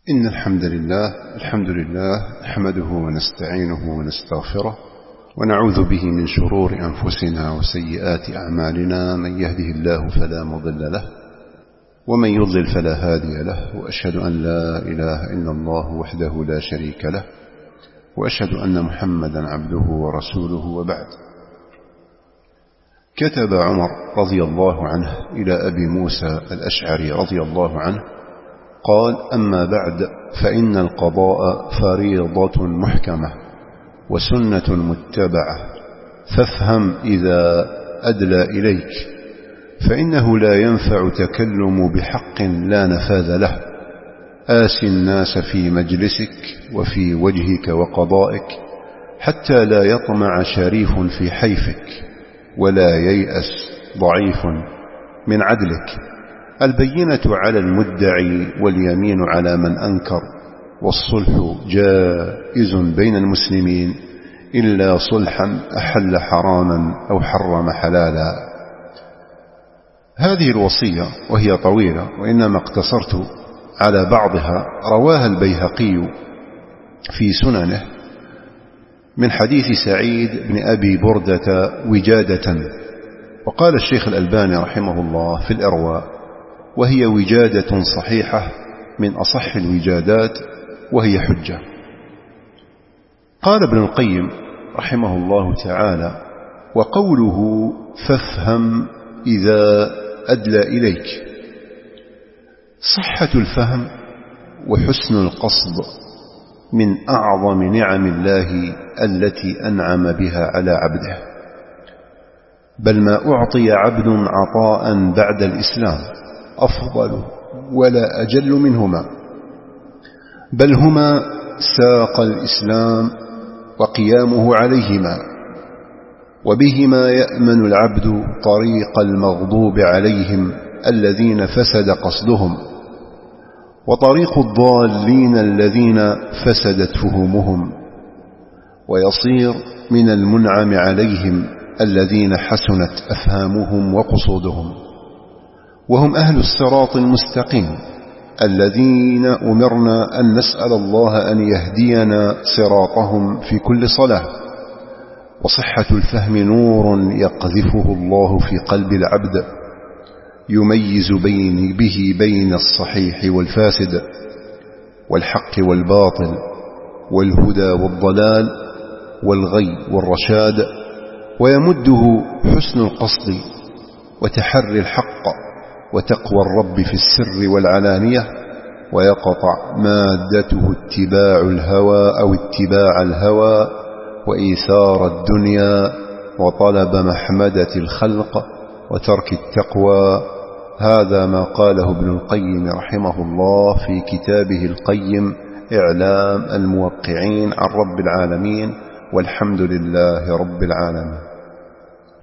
إن الحمد لله نحمده ونستعينه ونستغفره ونعوذ به من شرور أنفسنا وسيئات أعمالنا. من يهده الله فلا مضل له ومن يضلل فلا هادي له، وأشهد أن لا إله إلا الله وحده لا شريك له، وأشهد أن محمدا عبده ورسوله. وبعد، كتب عمر رضي الله عنه إلى أبي موسى الأشعري رضي الله عنه قال: أما بعد، فإن القضاء فريضة محكمة وسنة متبعة، فافهم إذا أدلى إليك، فإنه لا ينفع تكلم بحق لا نفاذ له. آس الناس في مجلسك وفي وجهك وقضائك، حتى لا يطمع شريف في حيفك ولا ييأس ضعيف من عدلك. البينة على المدعي واليمين على من أنكر، والصلح جائز بين المسلمين إلا صلحا أحل حراما أو حرم حلالا. هذه الوصية وهي طويلة، وإنما اقتصرت على بعضها، رواها البيهقي في سننه من حديث سعيد بن أبي بردة وجادة، وقال الشيخ الألباني رحمه الله في الإرواء: وهي وجادة صحيحة من أصح الوجادات، وهي حجة. قال ابن القيم رحمه الله تعالى: وقوله فافهم إذا أدلى إليك، صحة الفهم وحسن القصد من أعظم نعم الله التي أنعم بها على عبده، بل ما أعطي عبد عطاء بعد الإسلام أفضل ولا أجل منهما، بل هما ساق الإسلام وقيامه عليهما، وبهما يأمن العبد طريق المغضوب عليهم الذين فسد قصدهم، وطريق الضالين الذين فسدت فهمهم، ويصير من المنعم عليهم الذين حسنت أفهامهم وقصودهم، وهم أهل الصراط المستقيم الذين أمرنا أن نسأل الله أن يهدينا صراطهم في كل صلاة. وصحة الفهم نور يقذفه الله في قلب العبد، يميز به بين الصحيح والفاسد، والحق والباطل، والهدى والضلال، والغي والرشاد، ويمده حسن القصد وتحري الحق وتقوى الرب في السر والعلانية، ويقطع مادته اتباع الهوى أو اتباع الهوى وإيثار الدنيا وطلب محمدة الخلق وترك التقوى. هذا ما قاله ابن القيم رحمه الله في كتابه القيم إعلام الموقعين عن رب العالمين، والحمد لله رب العالمين.